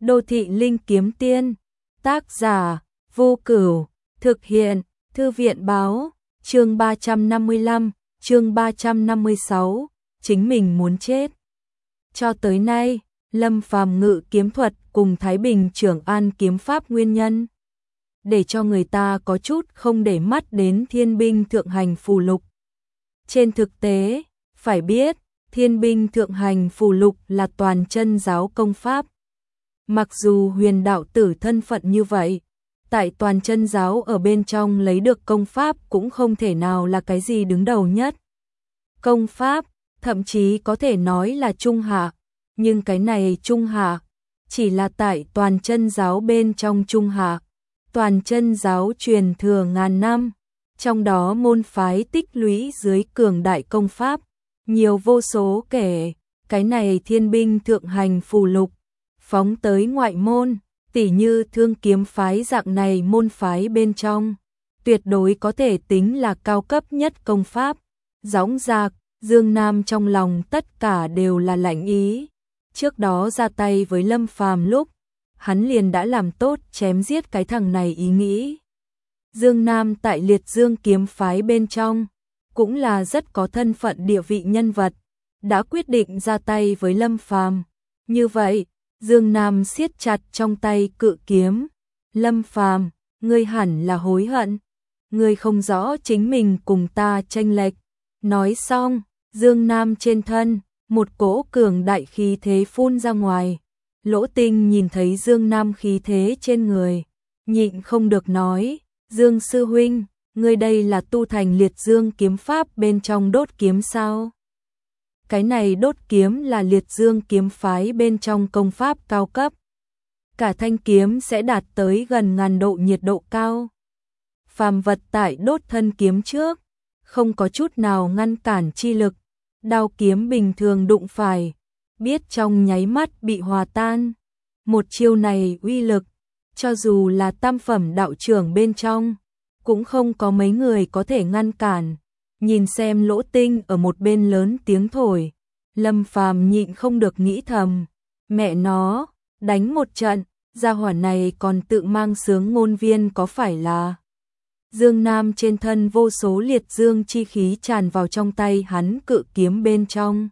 Đô thị linh kiếm tiên, tác giả, Vô Cửu, thực hiện, Thư viện báo, chương 355, chương 356, chính mình muốn chết. Cho tới nay, Lâm Phàm ngự kiếm thuật cùng Thái Bình Trưởng An kiếm pháp nguyên nhân, để cho người ta có chút không để mắt đến thiên binh thượng hành phù lục. Trên thực tế, phải biết, thiên binh thượng hành phù lục là toàn chân giáo công pháp. Mặc dù huyền đạo tử thân phận như vậy, tại toàn chân giáo ở bên trong lấy được công pháp cũng không thể nào là cái gì đứng đầu nhất. Công pháp, thậm chí có thể nói là trung hạ, nhưng cái này trung hạ, chỉ là tại toàn chân giáo bên trong trung hạ. Toàn chân giáo truyền thừa ngàn năm, trong đó môn phái tích lũy dưới cường đại công pháp, nhiều vô số kể, cái này thiên binh thượng hành phù lục, phóng tới ngoại môn, tỉ như Thương kiếm phái dạng này môn phái bên trong, tuyệt đối có thể tính là cao cấp nhất công pháp. Dõng dạc, Dương Nam trong lòng tất cả đều là lạnh ý. Trước đó ra tay với Lâm Phàm lúc, hắn liền đã làm tốt chém giết cái thằng này ý nghĩ. Dương Nam tại Liệt Dương kiếm phái bên trong, cũng là rất có thân phận địa vị nhân vật, đã quyết định ra tay với Lâm Phàm. Như vậy, Dương Nam siết chặt trong tay cự kiếm. Lâm Phàm, ngươi hẳn là hối hận, ngươi không rõ chính mình cùng ta chênh lệch. Nói xong, Dương Nam trên thân, một cỗ cường đại khí thế phun ra ngoài. Lỗ Tinh nhìn thấy Dương Nam khí thế trên người, nhịn không được nói, Dương sư huynh, ngươi đây là tu thành Liệt Dương kiếm pháp bên trong đốt kiếm sao? Cái này đốt kiếm là Liệt Dương kiếm phái bên trong công pháp cao cấp. Cả thanh kiếm sẽ đạt tới gần 1000 độ nhiệt độ cao. Phàm vật tại đốt thân kiếm trước, không có chút nào ngăn cản chi lực, đao kiếm bình thường đụng phải, biết trong nháy mắt bị hòa tan. Một chiêu này uy lực, cho dù là tam phẩm đạo trưởng bên trong, cũng không có mấy người có thể ngăn cản. Nhìn xem Lỗ Tinh ở một bên lớn tiếng thổi, Lâm Phàm nhịn không được nghĩ thầm, mẹ nó, đánh một trận, gia hỏa này còn tự mang sướng ngôn viên có phải là. Dương Nam trên thân vô số liệt dương chi khí tràn vào trong tay hắn cự kiếm bên trong.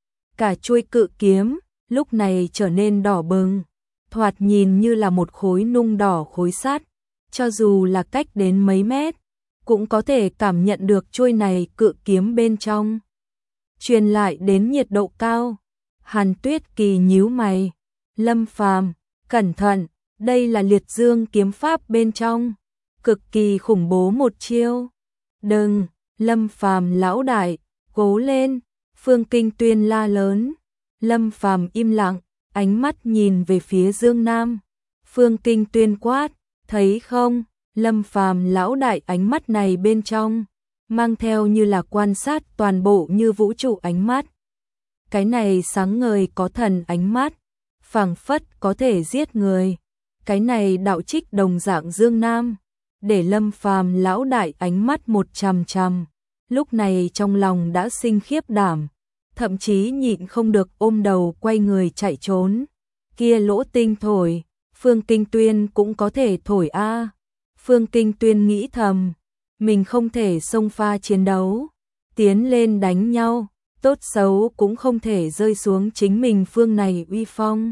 Cả chuôi cự kiếm, lúc này trở nên đỏ bừng, thoạt nhìn như là một khối nung đỏ khối sắt, cho dù là cách đến mấy mét, cũng có thể cảm nhận được chuôi này cự kiếm bên trong. Truyền lại đến nhiệt độ cao, Hàn Tuyết Kỳ nhíu mày, Lâm Phàm, cẩn thận, đây là Liệt Dương kiếm pháp bên trong, cực kỳ khủng bố một chiêu. Đừng, Lâm Phàm lão đại, cố lên, Phương Kinh Tuyên la lớn. Lâm Phàm im lặng, ánh mắt nhìn về phía Dương Nam. Phương Kinh Tuyên quát, thấy không, Lâm Phàm lão đại ánh mắt này bên trong, mang theo như là quan sát toàn bộ như vũ trụ ánh mắt. Cái này sáng ngời có thần ánh mắt, phảng phất có thể giết người. Cái này đạo trích đồng dạng Dương Nam, để Lâm Phàm lão đại ánh mắt một chằm chằm, lúc này trong lòng đã sinh khiếp đảm, thậm chí nhịn không được ôm đầu quay người chạy trốn. Kia Lỗ Tinh thổi, Phương Kinh Tuyên cũng có thể thổi a. Phương Kinh Tuyên nghĩ thầm, mình không thể xông pha chiến đấu, tiến lên đánh nhau, tốt xấu cũng không thể rơi xuống chính mình phương này uy phong.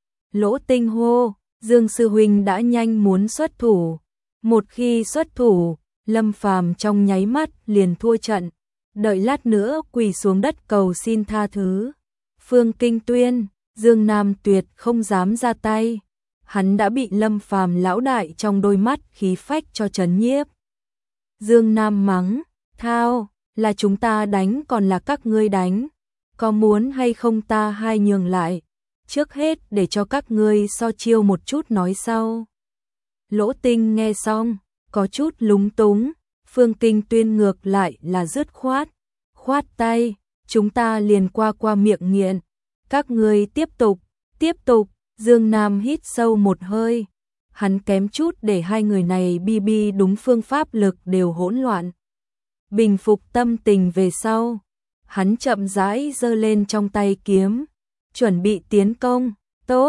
Lỗ Tinh hô, Dương sư huynh đã nhanh muốn xuất thủ. Một khi xuất thủ, Lâm Phàm trong nháy mắt liền thua trận, đợi lát nữa quỳ xuống đất cầu xin tha thứ. Phương Kinh Tuyên, Dương Nam tuyệt không dám ra tay, hắn đã bị Lâm Phàm lão đại trong đôi mắt khí phách cho trấn nhiếp. Dương Nam mắng, thao, là chúng ta đánh còn là các ngươi đánh, có muốn hay không ta hai nhường lại, trước hết để cho các ngươi so chiêu một chút nói sau. Lỗ Tinh nghe xong, có chút lúng túng, Phương Kinh Tuyên ngược lại là dứt khoát, khoát tay, chúng ta liền qua miệng nghiện, các ngươi tiếp tục, Dương Nam hít sâu một hơi, hắn kém chút để hai người này bi đúng phương pháp lực đều hỗn loạn. Bình phục tâm tình về sau, hắn chậm rãi giơ lên trong tay kiếm, chuẩn bị tiến công, tốt,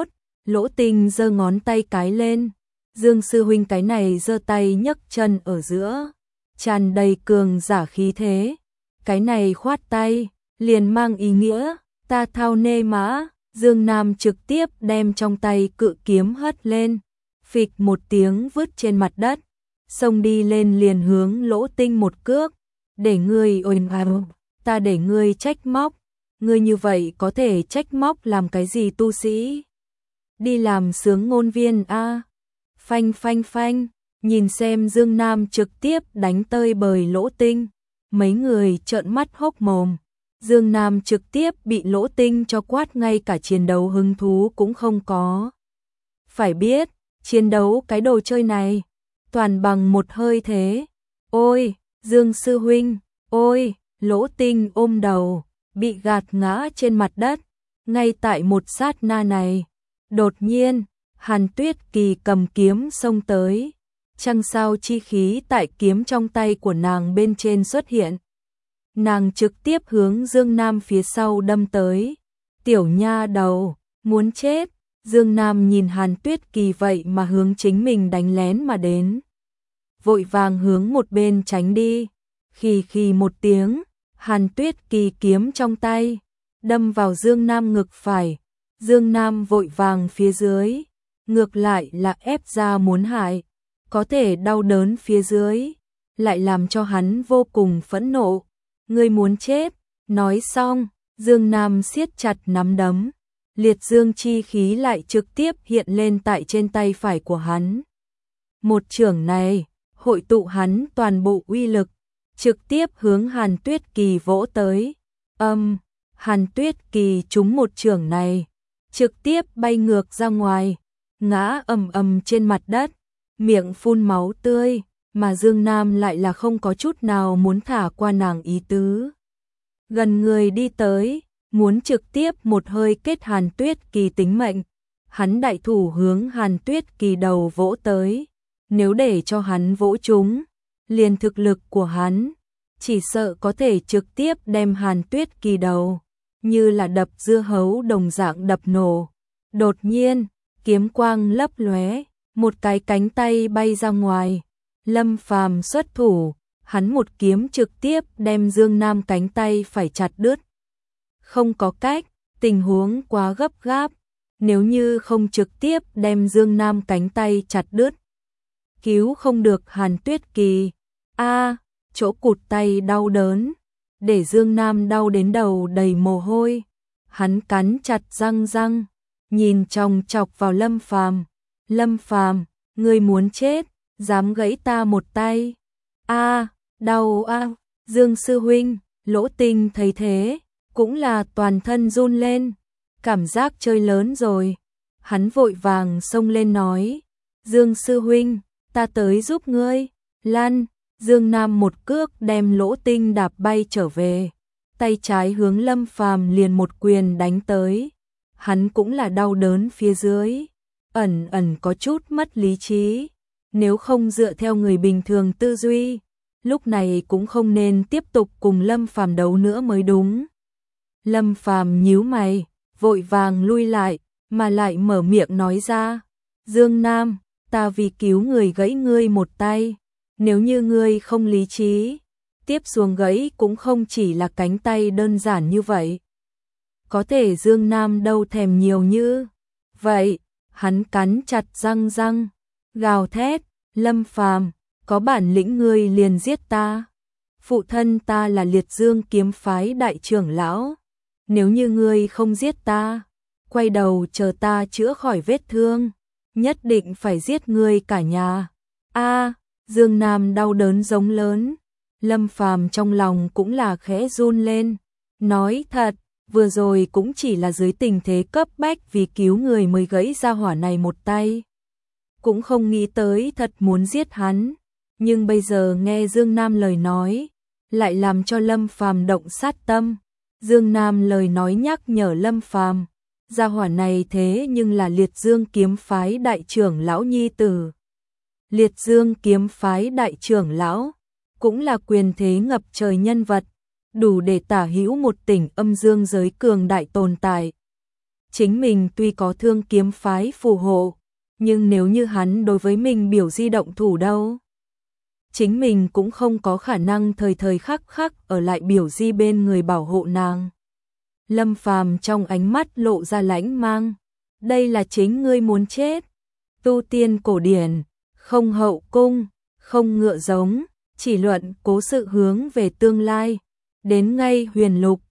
Lỗ Tinh giơ ngón tay cái lên. Dương sư huynh cái này giơ tay nhấc chân ở giữa, tràn đầy cường giả khí thế. Cái này khoát tay, liền mang ý nghĩa, ta thao nê mã. Dương Nam trực tiếp đem trong tay cự kiếm hất lên, phịch một tiếng vứt trên mặt đất, xông đi lên liền hướng Lỗ Tinh một cước. Để ngươi ồn ào, ta để ngươi trách móc, ngươi như vậy có thể trách móc làm cái gì tu sĩ? Đi làm sướng ngôn viên a. Phanh phanh phanh, nhìn xem Dương Nam trực tiếp đánh tơi bời Lỗ Tinh, mấy người trợn mắt hốc mồm. Dương Nam trực tiếp bị Lỗ Tinh cho quát, ngay cả chiến đấu hứng thú cũng không có. Phải biết, chiến đấu cái đồ chơi này, toàn bằng một hơi thế. Ôi, Dương sư huynh, ôi, Lỗ Tinh ôm đầu, bị gạt ngã trên mặt đất. Ngay tại một sát na này, đột nhiên, Hàn Tuyết Kỳ cầm kiếm xông tới, trăng sao chi khí tại kiếm trong tay của nàng bên trên xuất hiện. Nàng trực tiếp hướng Dương Nam phía sau đâm tới. Tiểu nha đầu, muốn chết. Dương Nam nhìn Hàn Tuyết Kỳ vậy mà hướng chính mình đánh lén mà đến, vội vàng hướng một bên tránh đi. Khì khì một tiếng, Hàn Tuyết Kỳ kiếm trong tay đâm vào Dương Nam ngực phải. Dương Nam vội vàng phía dưới, ngược lại là ép ra muốn hại, có thể đau đớn phía dưới lại làm cho hắn vô cùng phẫn nộ. Ngươi muốn chết. Nói xong, Dương Nam siết chặt nắm đấm, liệt dương chi khí lại trực tiếp hiện lên tại trên tay phải của hắn. Một chưởng này hội tụ hắn toàn bộ uy lực, trực tiếp hướng Hàn Tuyết Kỳ vỗ tới. Hàn Tuyết Kỳ trúng một chưởng này, trực tiếp bay ngược ra ngoài, ngã ầm trên mặt đất, miệng phun máu tươi, mà Dương Nam lại là không có chút nào muốn thả qua nàng ý tứ. Gần người đi tới, muốn trực tiếp một hơi kết Hàn Tuyết Kỳ tính mệnh. Hắn đại thủ hướng Hàn Tuyết Kỳ đầu vỗ tới, nếu để cho hắn vỗ trúng, liền thực lực của hắn, chỉ sợ có thể trực tiếp đem Hàn Tuyết Kỳ đầu như là đập dưa hấu đồng dạng đập nổ. Đột nhiên, kiếm quang lấp lóe, một cái cánh tay bay ra ngoài. Lâm Phàm xuất thủ, hắn một kiếm trực tiếp đem Dương Nam cánh tay phải chặt đứt. Không có cách, tình huống quá gấp gáp, nếu như không trực tiếp đem Dương Nam cánh tay chặt đứt, cứu không được Hàn Tuyết Kỳ. Chỗ cụt tay đau đớn, để Dương Nam đau đến đầu đầy mồ hôi. Hắn cắn chặt răng, nhìn chòng chọc vào Lâm Phàm. Lâm Phàm, ngươi muốn chết, dám gãy ta một tay. Đau a. Dương sư huynh. Lỗ Tinh thấy thế, cũng là toàn thân run lên, cảm giác chơi lớn rồi. Hắn vội vàng xông lên nói, Dương sư huynh, ta tới giúp ngươi. Lăn. Dương Nam một cước đem Lỗ Tinh đạp bay trở về, tay trái hướng Lâm Phàm liền một quyền đánh tới. Hắn cũng là đau đớn phía dưới, ẩn có chút mất lý trí. Nếu không dựa theo người bình thường tư duy, lúc này cũng không nên tiếp tục cùng Lâm Phàm đấu nữa mới đúng. Lâm Phàm nhíu mày, vội vàng lui lại, mà lại mở miệng nói ra, Dương Nam, ta vì cứu người gãy ngươi một tay, nếu như ngươi không lý trí, tiếp xuống gãy cũng không chỉ là cánh tay đơn giản như vậy. Có thể Dương Nam đâu thèm nhiều như vậy, hắn cắn chặt răng, gào thét, Lâm Phàm, có bản lĩnh ngươi liền giết ta. Phụ thân ta là Liệt Dương kiếm phái đại trưởng lão, nếu như ngươi không giết ta, quay đầu chờ ta chữa khỏi vết thương, nhất định phải giết ngươi cả nhà. Dương Nam đau đớn giống lớn. Lâm Phàm trong lòng cũng là khẽ run lên, nói thật, vừa rồi cũng chỉ là dưới tình thế cấp bách vì cứu người mới gãy ra hỏa này một tay, cũng không nghĩ tới thật muốn giết hắn. Nhưng bây giờ nghe Dương Nam lời nói, lại làm cho Lâm Phàm động sát tâm. Dương Nam lời nói nhắc nhở Lâm Phàm, gia hỏa này thế nhưng là Liệt Dương kiếm phái đại trưởng lão nhi tử. Liệt Dương kiếm phái đại trưởng lão cũng là quyền thế ngập trời nhân vật, đủ để tả hữu một tỉnh âm dương giới cường đại tồn tại. chính mình tuy có Thương kiếm phái phù hộ, nhưng nếu như hắn đối với mình biểu di động thủ đâu, chính mình cũng không có khả năng thời thời khắc khắc ở lại biểu di bên người bảo hộ nàng. Lâm Phàm trong ánh mắt lộ ra lãnh mang, đây là chính ngươi muốn chết. Tu tiên cổ điển, không hậu cung, không ngựa giống, chỉ luận cố sự hướng về tương lai, đến ngay huyền lục,